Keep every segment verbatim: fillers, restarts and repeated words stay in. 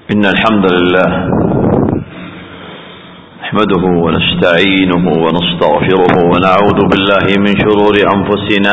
إن الحمد لله نحمده ونستعينه ونستغفره ونعوذ بالله من شرور أنفسنا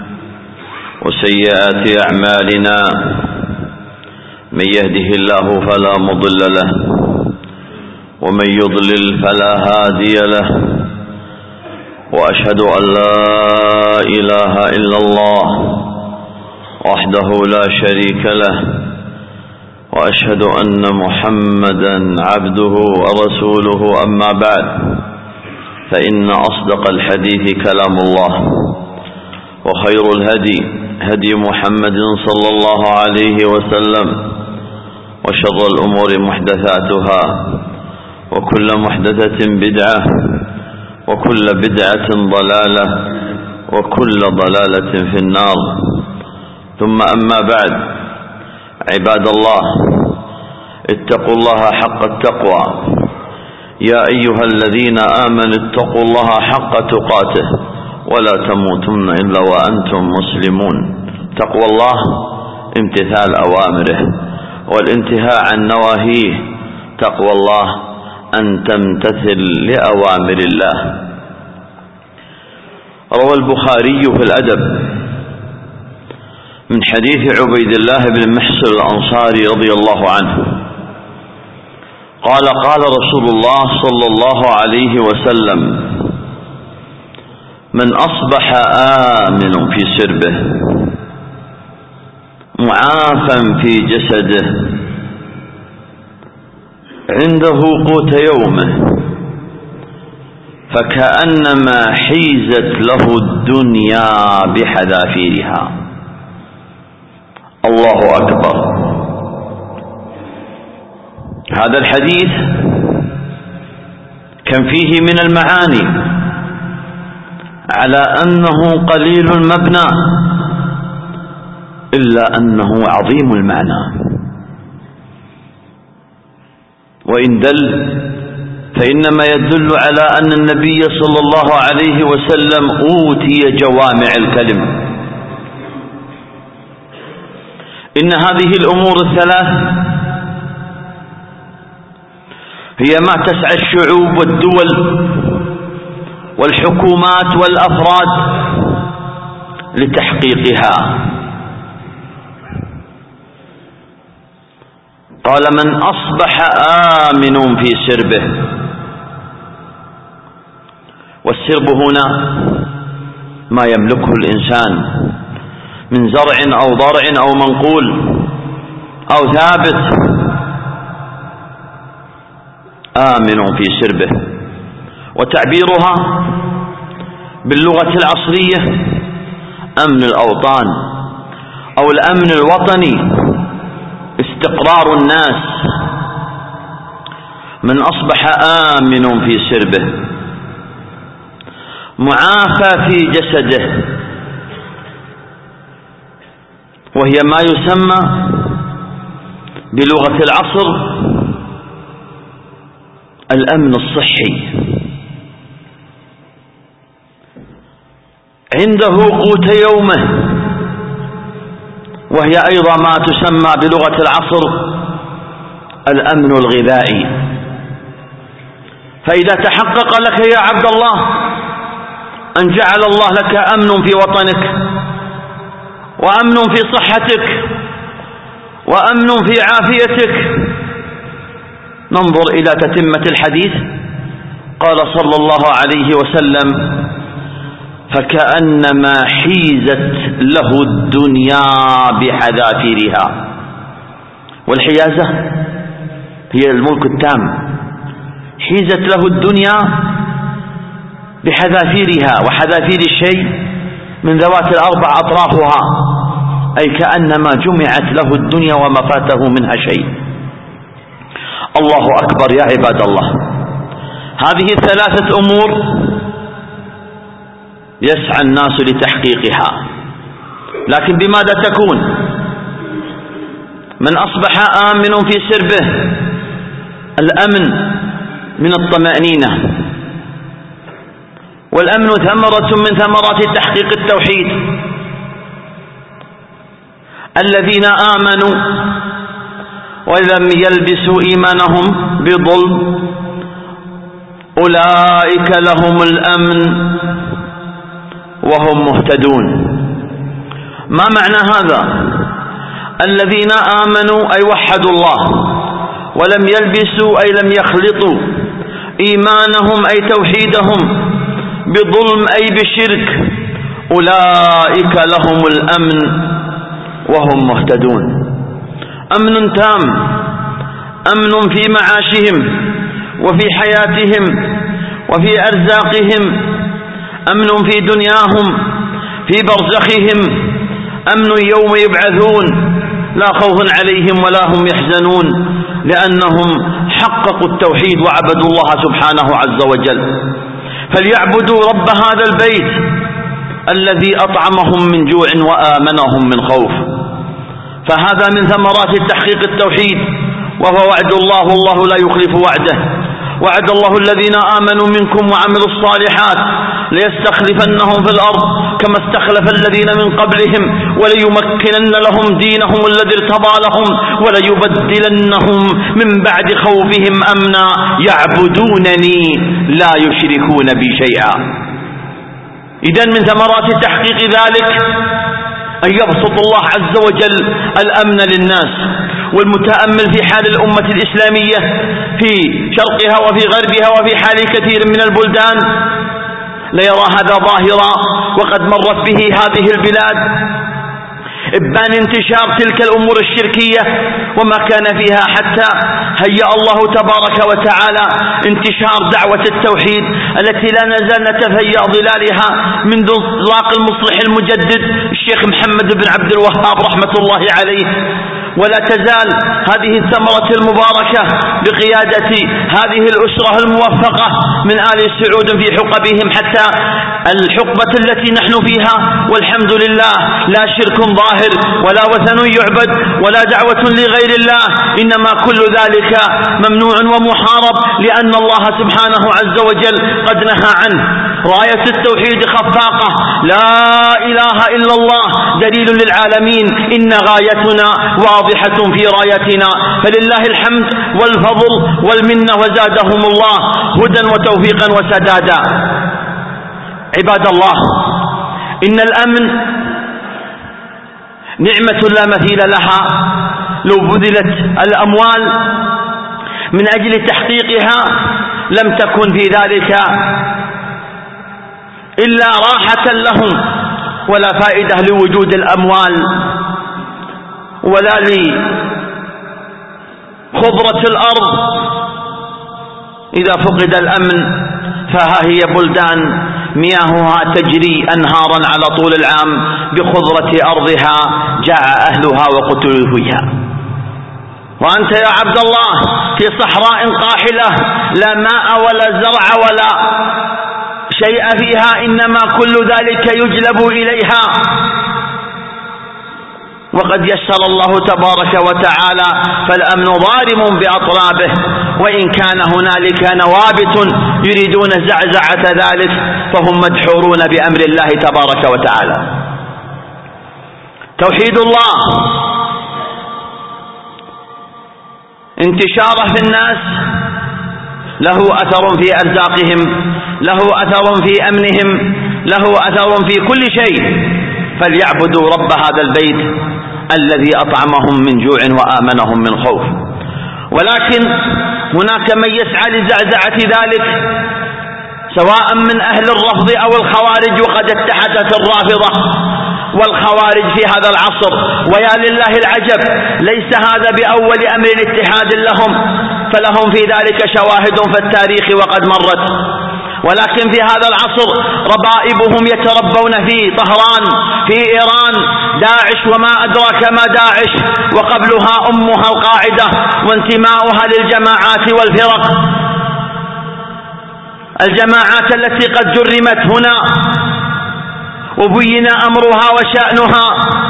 وسيئات أعمالنا. من يهده الله فلا مضل له ومن يضلل فلا هادي له، وأشهد أن لا إله إلا الله وحده لا شريك له، وأشهد أن محمدا عبده ورسوله. أما بعد، فإن أصدق الحديث كلام الله، وخير الهدي هدي محمد صلى الله عليه وسلم، وشر الأمور محدثاتها، وكل محدثة بدعة، وكل بدعة ضلالة، وكل ضلالة في النار. ثم أما بعد، عباد الله، اتقوا الله حق التقوى. يا أيها الذين آمنوا اتقوا الله حق تقاته ولا تموتن إلا وأنتم مسلمون. تقوى الله امتثال أوامره والانتهاء عن نواهيه. تقوى الله أن تمتثل لأوامر الله. روى البخاري في الأدب من حديث عبيد الله بن محصن الأنصاري رضي الله عنه قال: قال رسول الله صلى الله عليه وسلم: من أصبح آمن في سربه معافا في جسده عنده قوت يومه فكأنما حيزت له الدنيا بحذافيرها. الله أكبر. هذا الحديث كم فيه من المعاني على أنه قليل المبنى، إلا أنه عظيم المعنى. وإن دل فإنما يدل على أن النبي صلى الله عليه وسلم أوتي جوامع الكلم. إن هذه الأمور الثلاث هي ما تسعى الشعوب والدول والحكومات والأفراد لتحقيقها. قال: من أصبح آمن في سربه. والسرب هنا ما يملكه الإنسان من زرع أو ضرع أو منقول أو ثابت. آمن في سربه. وتعبيرها باللغة العصرية أمن الأوطان أو الأمن الوطني، استقرار الناس. من أصبح آمن في سربه معافى في جسده، وهي ما يسمى بلغة العصر الأمن الصحي. عنده قوت يومه، وهي أيضا ما تسمى بلغة العصر الأمن الغذائي. فإذا تحقق لك يا عبد الله أن جعل الله لك أمن في وطنك، وأمن في صحتك، وأمن في عافيتك، ننظر إلى تتمة الحديث. قال صلى الله عليه وسلم: فكأنما حيزت له الدنيا بحذافيرها. والحيازة هي الملك التام. حيزت له الدنيا بحذافيرها، وحذافير الشيء من ذوات الأربع أطرافها، أي كأنما جمعت له الدنيا وما فاته منها شيء. الله أكبر يا عباد الله. هذه الثلاثة أمور يسعى الناس لتحقيقها، لكن بماذا تكون؟ من أصبح آمن في سربه، الأمن من الطمأنينة، والأمن ثمرة من ثمرات تحقيق التوحيد. الذين آمنوا ولم يلبسوا إيمانهم بظلم أولئك لهم الأمن وهم مهتدون. ما معنى هذا؟ الذين آمنوا أي وحدوا الله، ولم يلبسوا أي لم يخلطوا إيمانهم أي توحيدهم بظلم أي بشرك، أولئك لهم الأمن وهم مهتدون. أمن تام، أمن في معاشهم وفي حياتهم وفي أرزاقهم، أمن في دنياهم في برزخهم، أمن يوم يبعثون لا خوف عليهم ولا هم يحزنون، لأنهم حققوا التوحيد وعبدوا الله سبحانه عز وجل. فليعبدوا رب هذا البيت الذي أطعمهم من جوع وآمنهم من خوف. فهذا من ثمرات تحقيق التوحيد، وهو وعد الله والله لا يخلف وعده. وعد الله الذين آمنوا منكم وعملوا الصالحات ليستخلفنهم في الأرض كما استخلف الذين من قبلهم وليمكنن لهم دينهم الذي ارتضى لهم وليبدلنهم من بعد خوفهم أمنا يعبدونني لا يشركون بي شيئا. إذن من ثمرات تحقيق ذلك أن يبسط الله عز وجل الأمن للناس. والمتأمل في حال الأمة الإسلامية في شرقها وفي غربها وفي حال كثير من البلدان ليرى هذا ظاهرا، وقد مرت به هذه البلاد إبان انتشار تلك الأمور الشركية وما كان فيها، حتى هيأ الله تبارك وتعالى انتشار دعوة التوحيد التي لا نزال نتفيأ ظلالها منذ انطلاق المصلح المجدد الشيخ محمد بن عبد الوهاب رحمة الله عليه. ولا تزال هذه الثمرة المباركة بقيادة هذه الأسرة الموفقة من آل سعود في حقبهم حتى الحقبة التي نحن فيها، والحمد لله لا شرك ظاهر ولا وثن يعبد ولا دعوة لغير الله، إنما كل ذلك ممنوع ومحارب لأن الله سبحانه عز وجل قد نهى عنه. راية التوحيد خفاقة، لا إله إلا الله دليل للعالمين، إن غايتنا واضحة في رايتنا، فلله الحمد والفضل والمنة وزادهم الله هدى وتوفيقا وسدادا. عباد الله، إن الأمن نعمة لا مثيل لها، لو بذلت الأموال من أجل تحقيقها لم تكن في ذلك إلا راحة لهم ولا فائدة لوجود الأموال ولا لخضرة الأرض. إذا فقد الأمن فها هي بلدان مياهها تجري أنهارا على طول العام بخضرة أرضها جاع أهلها وقتلوا فيها. وأنت يا عبد الله في صحراء قاحلة لا ماء ولا زرع ولا شيء فيها، إنما كل ذلك يجلب إليها. وقد يسر الله تبارك وتعالى فالأمن ضارم بأطرابه، وإن كان هنالك نوابت يريدون زعزعة ذلك فهم مدحورون بأمر الله تبارك وتعالى. توحيد الله انتشاره في الناس له أثر في أرزاقهم، له أثر في أمنهم، له أثر في كل شيء. فليعبدوا رب هذا البيت الذي أطعمهم من جوع وآمنهم من خوف. ولكن هناك من يسعى لزعزعة ذلك سواء من أهل الرفض أو الخوارج، وقد اتحدت الرافضة والخوارج في هذا العصر، ويا لله العجب ليس هذا بأول أمر اتحاد لهم، فلهم في ذلك شواهد في التاريخ وقد مرت. ولكن في هذا العصر ربائبهم يتربون في طهران في إيران، داعش وما أدراك ما داعش، وقبلها أمها القاعدة وانتماؤها للجماعات والفرق، الجماعات التي قد جرمت هنا وبين أمرها وشأنها.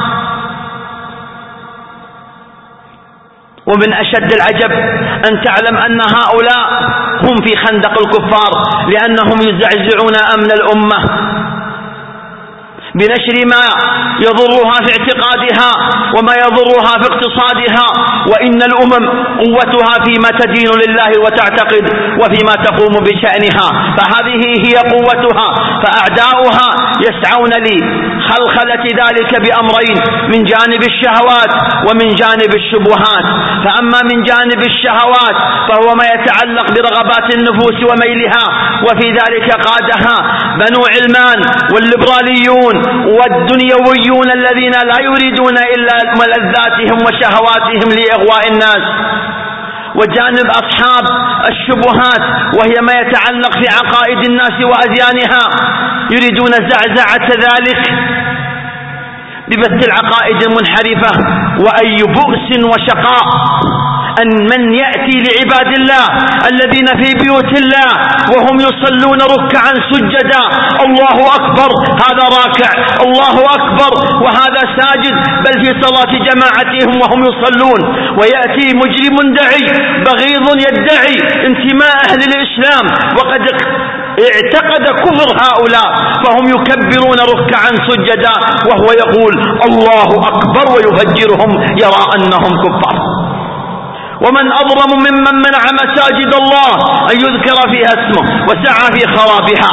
ومن أشد العجب أن تعلم أن هؤلاء هم في خندق الكفار، لأنهم يزعزعون أمن الأمة بنشر ما يضرها في اعتقادها وما يضرها في اقتصادها، وإن الأمم قوتها فيما تدين لله وتعتقد وفيما تقوم بشأنها، فهذه هي قوتها. فأعداؤها يسعون لخلخلة ذلك بأمرين: من جانب الشهوات ومن جانب الشبهات. فأما من جانب الشهوات فهو ما يتعلق برغبات النفوس وميلها، وفي ذلك قادها بنو علمان والليبراليون والدنيويون الذين لا يريدون إلا ملذاتهم وشهواتهم لإغواء الناس. وجانب أصحاب الشبهات وهي ما يتعلق في عقائد الناس وأديانها، يريدون زعزعة ذلك ببث العقائد المنحرفة. وأي بؤس وشقاء أن من يأتي لعباد الله الذين في بيوت الله وهم يصلون ركعا سجدا، الله أكبر، هذا راكع، الله أكبر وهذا ساجد، بل في صلاة جماعتهم وهم يصلون، ويأتي مجرم دعي بغيض يدعي انتماء أهل الإسلام وقد اعتقد كفر هؤلاء، فهم يكبرون ركعا سجدا وهو يقول الله أكبر ويفجرهم يرى أنهم كفار. ومن أظلم ممن منع مساجد الله أن يذكر فيها اسمه وسعى في خرابها.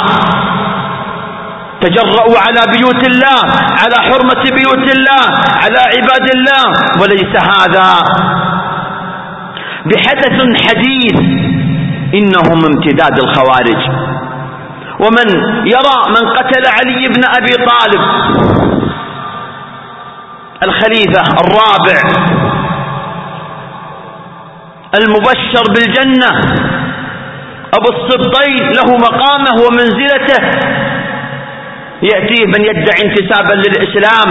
تجرؤوا على بيوت الله، على حرمة بيوت الله، على عباد الله، وليس هذا بحدث حديث، إنهم امتداد الخوارج. ومن يرى من قتل علي بن أبي طالب الخليفة الرابع المبشر بالجنة أبو السبطين له مقامه ومنزلته، يأتيه من يدعي انتسابا للإسلام،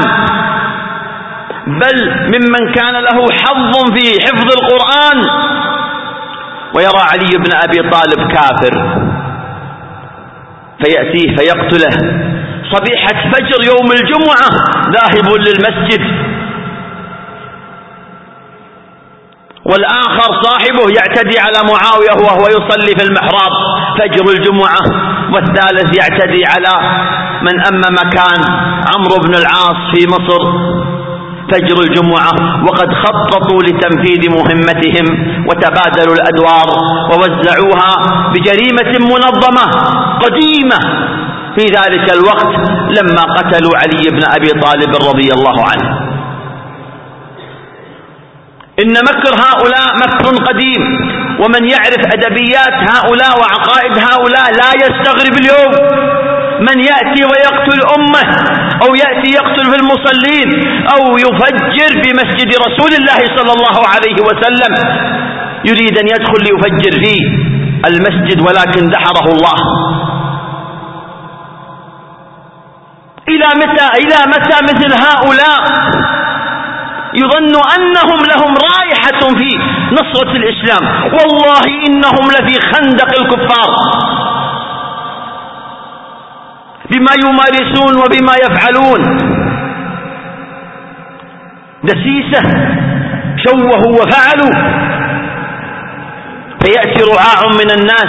بل ممن كان له حظ في حفظ القرآن، ويرى علي بن أبي طالب كافر، فيأتيه فيقتله صبيحة فجر يوم الجمعة ذاهب للمسجد. والآخر صاحبه يعتدي على معاوية وهو يصلي في المحراب فجر الجمعة. والثالث يعتدي على من أمم مكان عمرو بن العاص في مصر فجر الجمعة، وقد خططوا لتنفيذ مهمتهم وتبادلوا الأدوار ووزعوها بجريمة منظمة قديمة في ذلك الوقت لما قتلوا علي بن أبي طالب رضي الله عنه. إن مكر هؤلاء مكر قديم، ومن يعرف أدبيات هؤلاء وعقائد هؤلاء لا يستغرب اليوم من يأتي ويقتل أمه أو يأتي يقتل في المصلين أو يفجر بمسجد رسول الله صلى الله عليه وسلم، يريد أن يدخل ليفجر فيه المسجد ولكن دحره الله. إلى متى إلى متى مثل هؤلاء يظن أنهم لهم رائحة في نصرة الإسلام؟ والله إنهم لفي خندق الكفار بما يمارسون وبما يفعلون. دسيسة شوهوا وفعلوا، فيأتي رعاع من الناس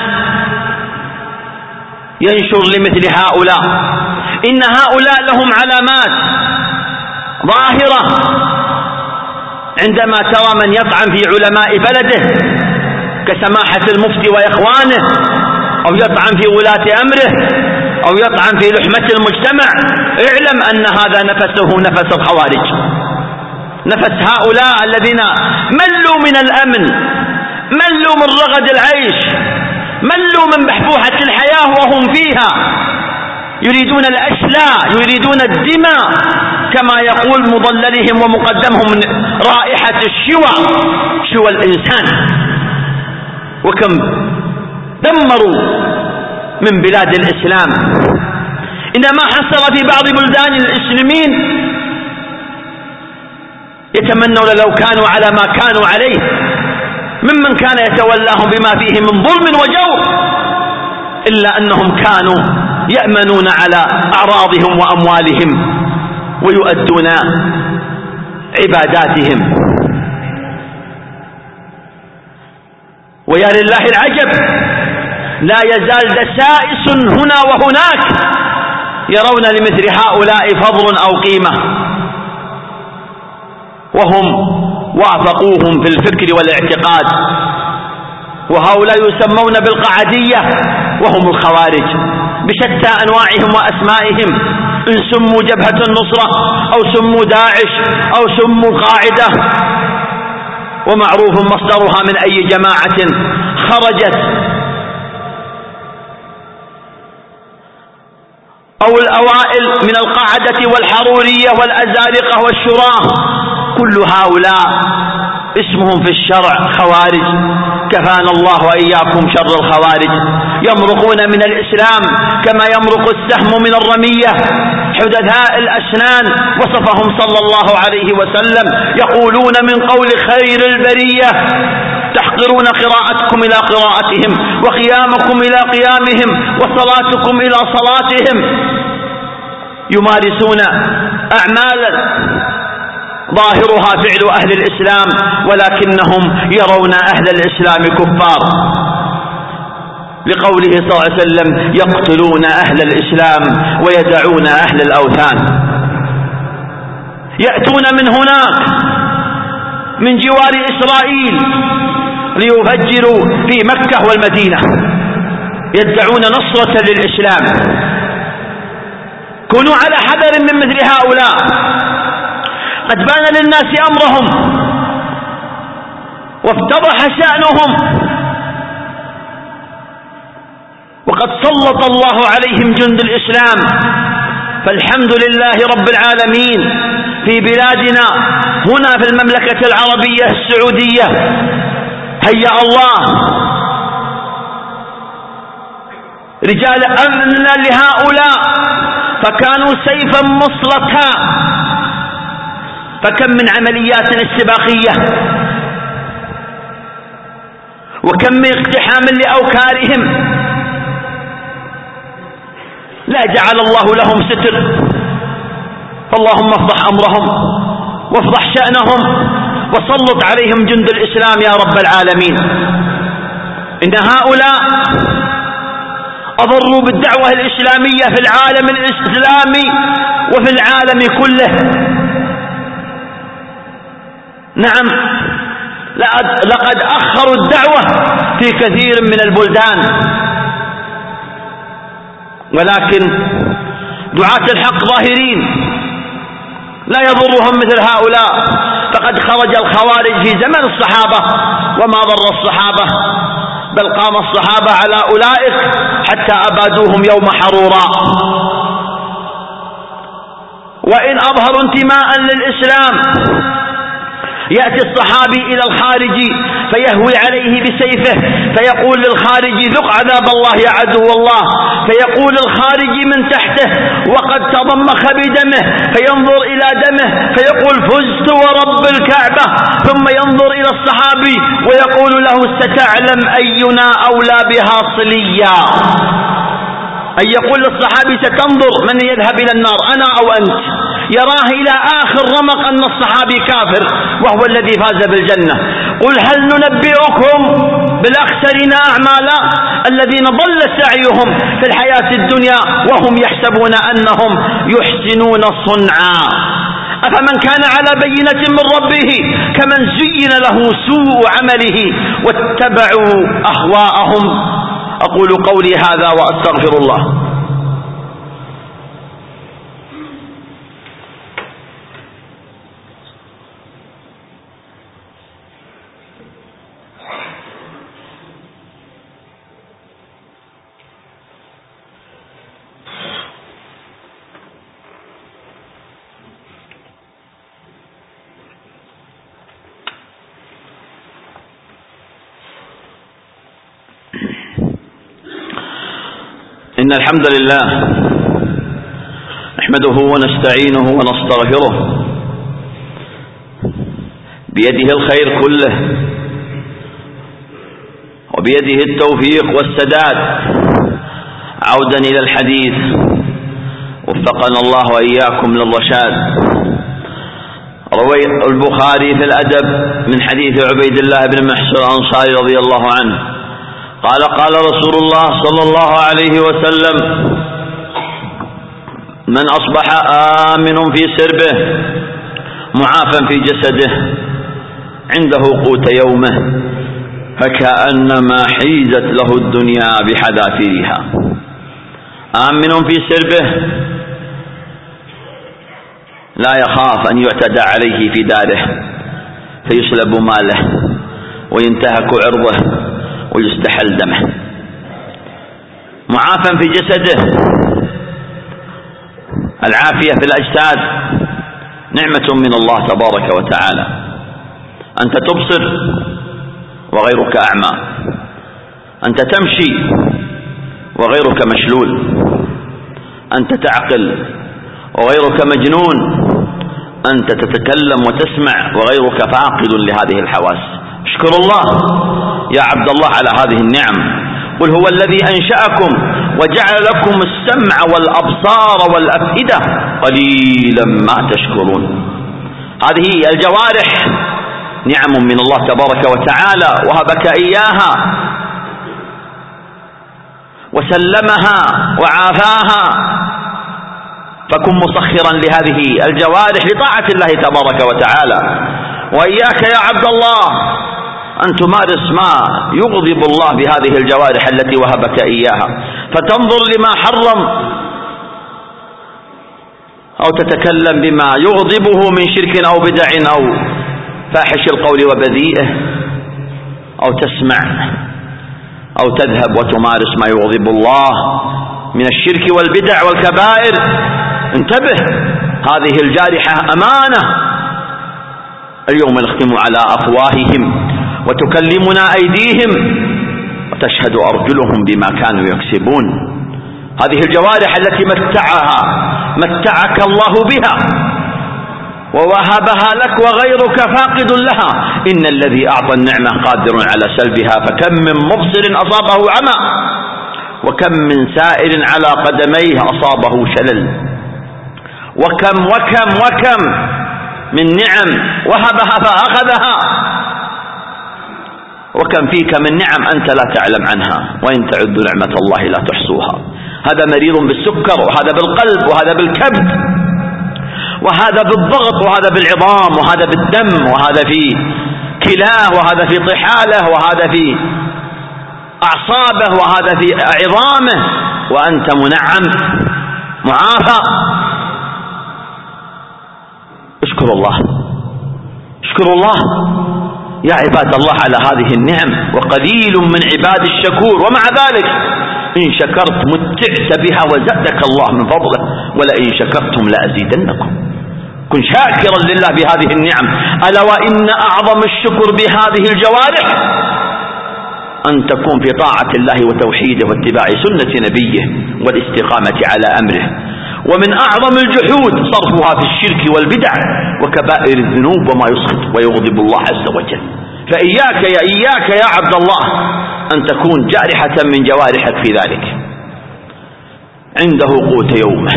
ينشر لمثل هؤلاء. إن هؤلاء لهم علامات ظاهرة عندما ترى من يطعن في علماء بلده كسماحة المفتي وإخوانه، أو يطعن في ولاة أمره، أو يطعن في لحمة المجتمع، اعلم أن هذا نفسه نفس الخوارج، نفس هؤلاء الذين ملوا من الأمن، ملوا من رغد العيش، ملوا من بحبوحة الحياة وهم فيها، يريدون الأشلاء، يريدون الدماء، كما يقول مضللهم ومقدمهم رائحة الشوى، شوى الإنسان. وكم دمروا من بلاد الإسلام. إنما حصل في بعض بلدان المسلمين يتمنون لو كانوا على ما كانوا عليه ممن كان يتولاهم بما فيه من ظلم وجور، إلا أنهم كانوا يأمنون على أعراضهم وأموالهم ويؤدون عباداتهم. ويا لله العجب، لا يزال دسائس هنا وهناك يرون لمثل هؤلاء فضل أو قيمة، وهم وافقوهم في الفكر والاعتقاد. وهؤلاء يسمون بالقعدية وهم الخوارج بشتى أنواعهم وأسمائهم، إن سموا جبهة النصرة أو سموا داعش أو سموا القاعدة، ومعروف مصدرها من أي جماعة خرجت، أو الأوائل من القاعدة والحرورية والأزارقة والشراة، كل هؤلاء اسمهم في الشرع خوارج. كفانا الله وإياكم شر الخوارج، يمرقون من الإسلام كما يمرق السهم من الرمية، حدثاء الأسنان وصفهم صلى الله عليه وسلم، يقولون من قول خير البرية: تحقرون قراءتكم إلى قراءتهم، وقيامكم إلى قيامهم، وصلاتكم إلى صلاتهم. يمارسون أعمالا ظاهرها فعل أهل الإسلام، ولكنهم يرون أهل الإسلام كفار، لقوله صلى الله عليه وسلم: يقتلون أهل الإسلام ويدعون أهل الأوثان. يأتون من هناك من جوار إسرائيل ليفجروا في مكة والمدينة، يدعون نصرة للإسلام. كونوا على حذر من مثل هؤلاء، قد بان للناس أمرهم وافتضح شأنهم، وقد سلط الله عليهم جند الإسلام. فالحمد لله رب العالمين في بلادنا هنا في المملكة العربية السعودية هيأ الله رجال أمن لهؤلاء، فكانوا سيفا مصلتا. فكم من عمليات استباقية، وكم من اقتحام لأوكارهم، لا جعل الله لهم ستر. فاللهم افضح أمرهم وافضح شأنهم وسلط عليهم جند الإسلام يا رب العالمين. إن هؤلاء أضروا بالدعوة الإسلامية في العالم الإسلامي وفي العالم كله. نعم، لقد أخروا الدعوة في كثير من البلدان، ولكن دعاة الحق ظاهرين لا يضرهم مثل هؤلاء. فقد خرج الخوارج في زمن الصحابة وما ضر الصحابة، بل قام الصحابة على أولئك حتى أبادوهم يوم حروراء. وإن أظهروا انتماء للإسلام يأتي الصحابي إلى الخارج فيهوي عليه بسيفه فيقول للخارج: ذق عذاب الله يا عدو الله. فيقول الخارج من تحته وقد تضمخ بدمه فينظر إلى دمه فيقول: فزت ورب الكعبة. ثم ينظر إلى الصحابي ويقول له: ستعلم أينا أولى بها صليا. أي يقول للصحابي: ستنظر من يذهب إلى النار، أنا أو أنت. يراه إلى آخر رمق أن الصحابي كافر وهو الذي فاز بالجنة. قل هل ننبئكم بالأخسرين أعمالا الذين ضل سعيهم في الحياة الدنيا وهم يحسبون أنهم يحسنون صنعا. أفمن كان على بينة من ربه كمن زين له سوء عمله واتبعوا أهواءهم. أقول قولي هذا وأستغفر الله. إن الحمد لله نحمده ونستعينه ونستغفره، بيده الخير كله وبيده التوفيق والسداد. عودا إلى الحديث وفقنا الله وإياكم للرشاد. روى البخاري في الأدب من حديث عبيد الله بن محسن الأنصاري رضي الله عنه قال: قال رسول الله صلى الله عليه وسلم: من أصبح آمن في سربه معافى في جسده عنده قوت يومه فكأنما حيزت له الدنيا بحذافيرها. آمن في سربه لا يخاف أن يعتدى عليه في داره فيسلب ماله وينتهك عرضه ويستحل دمه. معافى في جسده، العافية في الأجساد نعمة من الله تبارك وتعالى. أنت تبصر وغيرك أعمى، أنت تمشي وغيرك مشلول، أنت تعقل وغيرك مجنون، أنت تتكلم وتسمع وغيرك فاقد لهذه الحواس. اشكر الله يا عبد الله على هذه النعم. قل هو الذي أنشأكم وجعل لكم السمع والأبصار والأفئدة قليلا ما تشكرون. هذه الجوارح نعم من الله تبارك وتعالى وهبك إياها وسلمها وعافاها، فكن مسخرا لهذه الجوارح لطاعة الله تبارك وتعالى. وإياك يا عبد الله أن تمارس ما يغضب الله بهذه الجوارح التي وهبك إياها، فتنظر لما حرم أو تتكلم بما يغضبه من شرك أو بدع أو فاحش القول وبذيئه، أو تسمع أو تذهب وتمارس ما يغضب الله من الشرك والبدع والكبائر. انتبه، هذه الجارحة أمانة. اليوم نختم على أفواههم وتكلمنا أيديهم وتشهد أرجلهم بما كانوا يكسبون. هذه الجوارح التي متعها متعك الله بها ووهبها لك وغيرك فاقد لها. إن الذي أعطى النعمة قادر على سلبها، فكم من مبصر أصابه عمى وكم من سائر على قدميه أصابه شلل، وكم وكم وكم من نعم وهبها فأخذها، وكم فيك من نعم أنت لا تعلم عنها، وإن تعدوا نعمة الله لا تحصوها. هذا مريض بالسكر، وهذا بالقلب، وهذا بالكبد، وهذا بالضغط، وهذا بالعظام، وهذا بالدم، وهذا في كلاه، وهذا في طحاله، وهذا في أعصابه، وهذا في عظامه، وأنت منعم معافى. اشكروا الله، اشكروا الله يا عباد الله على هذه النعم، وقليل من عباد الشكور. ومع ذلك إن شكرت متعت بها وزادك الله من فضله، ولئن شكرتم لأزيدنكم. كن شاكرا لله بهذه النعم. ألا وإن أعظم الشكر بهذه الجوارح أن تكون في طاعة الله وتوحيده واتباع سنة نبيه والاستقامة على أمره. ومن أعظم الجحود صرفها في الشرك والبدع وكبائر الذنوب وما يسخط ويغضب الله عز وجل. فإياك يا إياك يا عبد الله أن تكون جارحة من جوارحك في ذلك. عنده قوت يومه،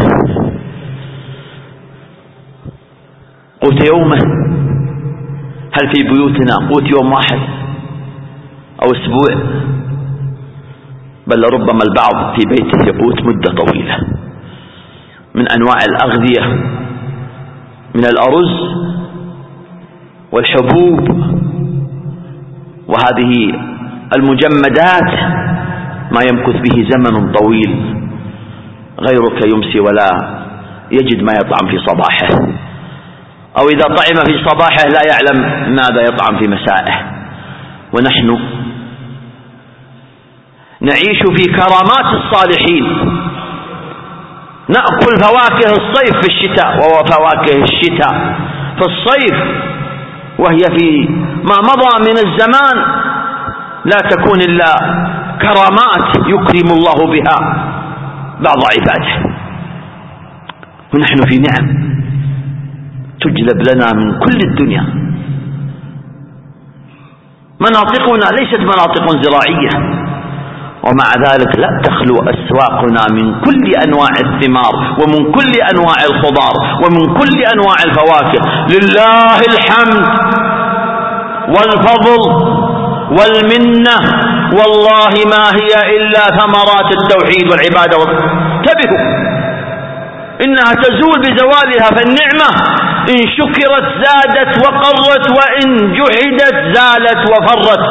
قوت يومه. هل في بيوتنا قوت يوم واحد أو أسبوع؟ بل ربما البعض في بيته يقوت مدة طويلة من أنواع الأغذية، من الأرز والحبوب وهذه المجمدات، ما يمكث به زمن طويل. غيرك يمسي ولا يجد ما يطعم في صباحه، أو إذا طعم في صباحه لا يعلم ماذا يطعم في مسائه. ونحن نعيش في كرامات الصالحين، نأكل فواكه الصيف في الشتاء وفواكه الشتاء في الصيف، وهي في ما مضى من الزمان لا تكون إلا كرامات يكرم الله بها بعض عباده. ونحن في نعم تجلب لنا من كل الدنيا. مناطقنا ليست مناطق زراعية، ومع ذلك لا تخلو أسواقنا من كل أنواع الثمار ومن كل أنواع الخضار ومن كل أنواع الفواكه. لله الحمد والفضل والمنة، والله ما هي إلا ثمرات التوحيد والعبادة. انتبهوا إنها تزول بزوالها، فالنعمة إن شكرت زادت وقرت، وإن جحدت زالت وفرت.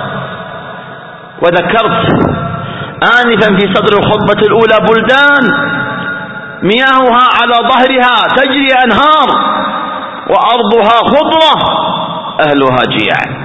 وذكرت آنفا في صدر الخطبة الأولى بلدان مياهها على ظهرها تجري أنهار وأرضها خضرة أهلها جياع.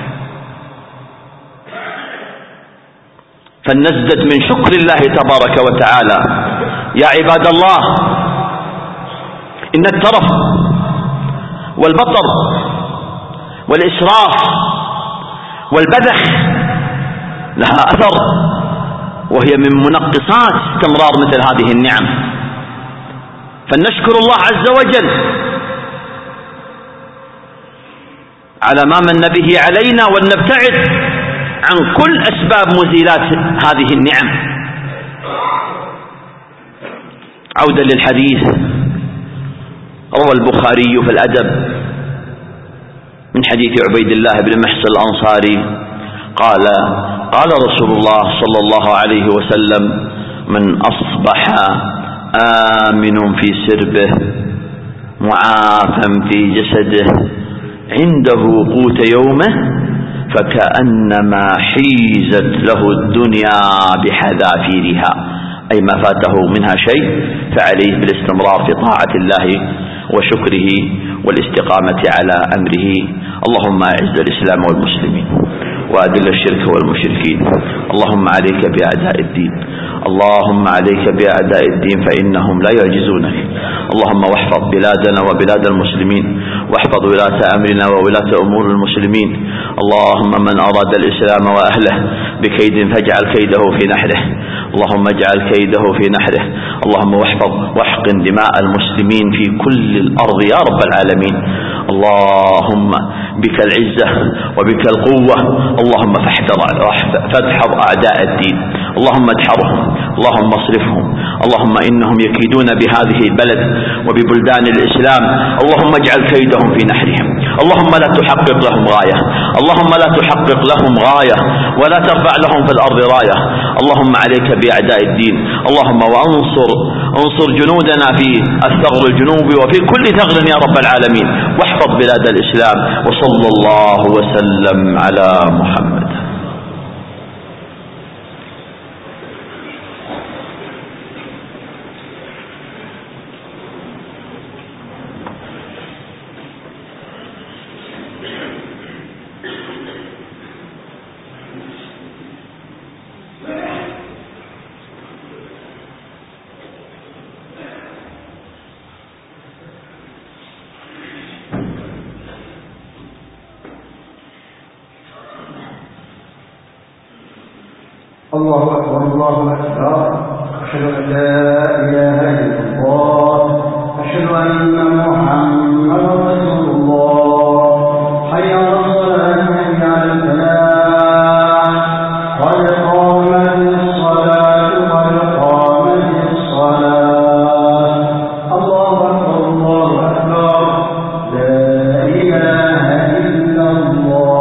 فلنزدد من شكر الله تبارك وتعالى يا عباد الله. إن الترف والبطر والإسراف والبذخ لها أثر، وهي من منقصات استمرار مثل هذه النعم. فلنشكر الله عز وجل على ما من به علينا، ولنبتعد عن كل أسباب مزيلات هذه النعم. عودا للحديث، روى البخاري في الأدب من حديث عبيد الله بن محصن الأنصاري قال قال رسول الله صلى الله عليه وسلم: من أصبح آمن في سربه معافى في جسده عنده قوت يومه فكأنما حيزت له الدنيا بحذافيرها، أي ما فاته منها شيء فعليه بالاستمرار في طاعة الله وشكره والاستقامة على أمره. اللهم أعز الإسلام والمسلمين وأذل الشرك والمشركين. اللهم عليك بأعداء الدين، اللهم عليك بأعداء الدين فإنهم لا يعجزونك. اللهم واحفظ بلادنا وبلاد المسلمين، واحفظ ولاة أمرنا وولاة أمور المسلمين. اللهم من أراد الإسلام وأهله بكيد فاجعل كيده في نحره، اللهم اجعل كيده في نحره. اللهم واحفظ واحقن دماء المسلمين في كل الأرض يا رب العالمين. اللهم بك العزة وبك القوة، اللهم فاحذر أعداء الدين، اللهم ادحرهم، اللهم اصرفهم، اللهم إنهم يكيدون بهذه البلد وببلدان الإسلام، اللهم اجعل كيدهم في نحرهم. اللهم لا تحقق لهم غاية، اللهم لا تحقق لهم غاية ولا ترفع لهم في الأرض راية. اللهم عليك بأعداء الدين، اللهم وانصر انصر جنودنا في الثغر الجنوبي وفي كل ثغر يا رب العالمين، واحفظ بلاد الإسلام. وصلى الله وسلم على محمد. الله أكبر الله أكبر. أشهد أن لا إله إلا الله، أشهد أن محمدا رسول الله. حي على الصلاة، حي على الفلاح، قد قامت الصلاة، قد قامت الصلاة. الله أكبر الله أكبر، لا إله إلا الله.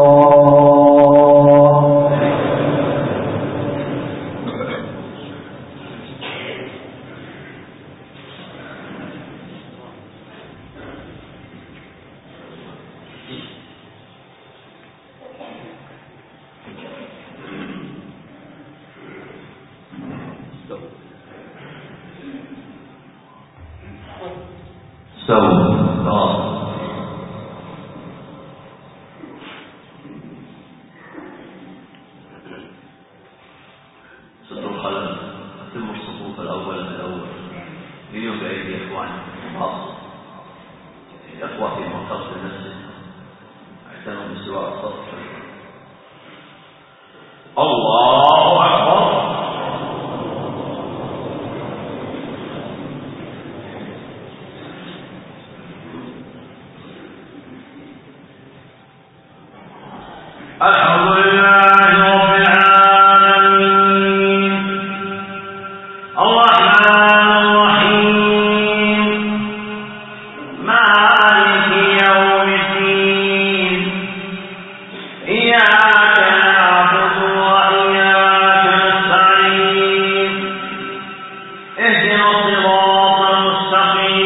اهدنا الصراط المستقيم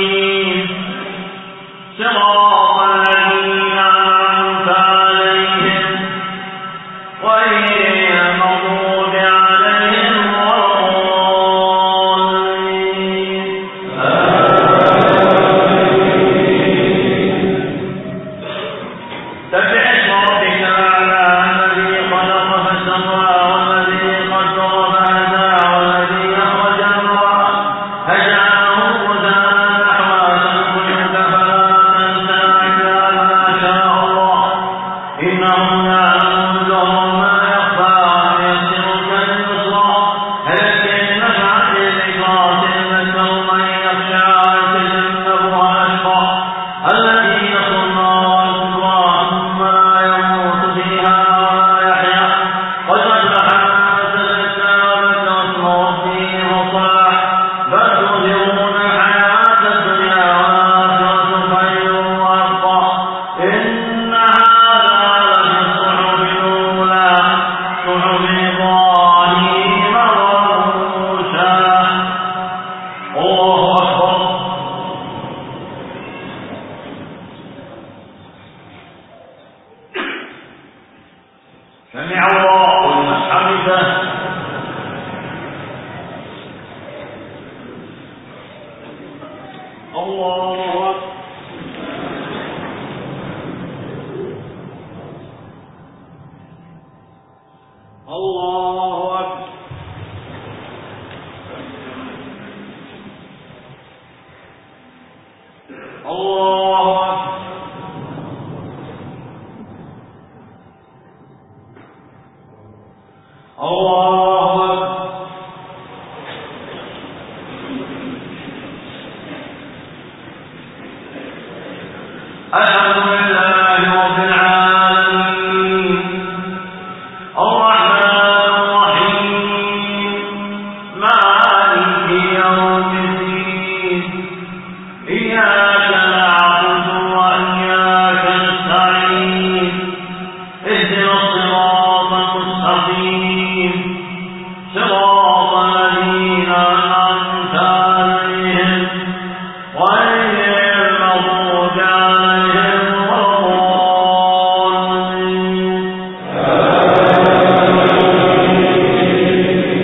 سمع الله لمن حمده. الله أكبر. الله أكبر. الله أكبر. الله أكبر. الحمد لله رب العالمين الرحمن الرحيم مالك يوم الدين إياك نعبد وإياك نستعين اهدنا الصراط المستقيم صراط الذين أنعمت عليهم غير المغضوب عليهم ولا الضالين.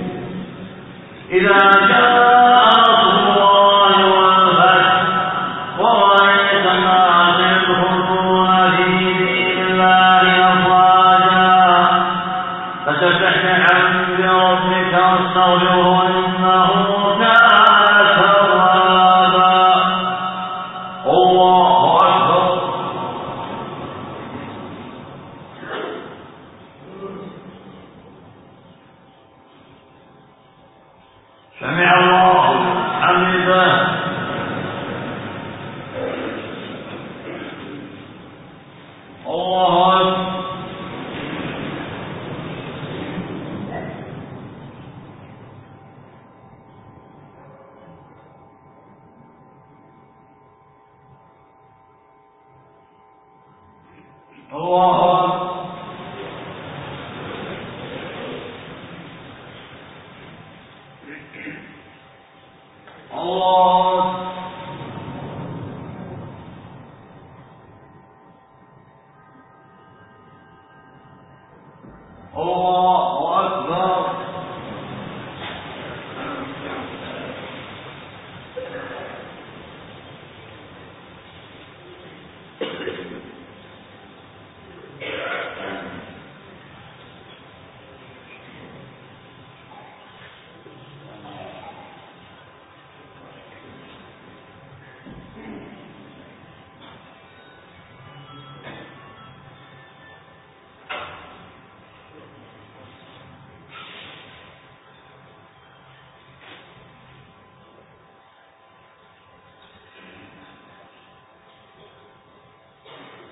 إذا جاء نصر الله والفتح ورأيت الناس يدخلون في دين الله أفواجا فسبح بحمد ربك واستغفره إنه كان توابا. الله أكبر. سمع الله لمن حمده. الله أكبر. الله أكبر. الله أكبر. الله أكبر.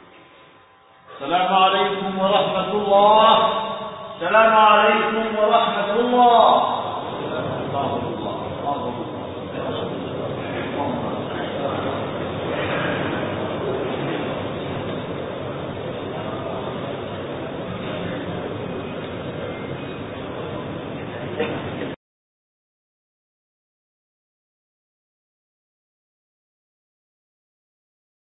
السلام عليكم ورحمة الله. السلام عليكم ورحمة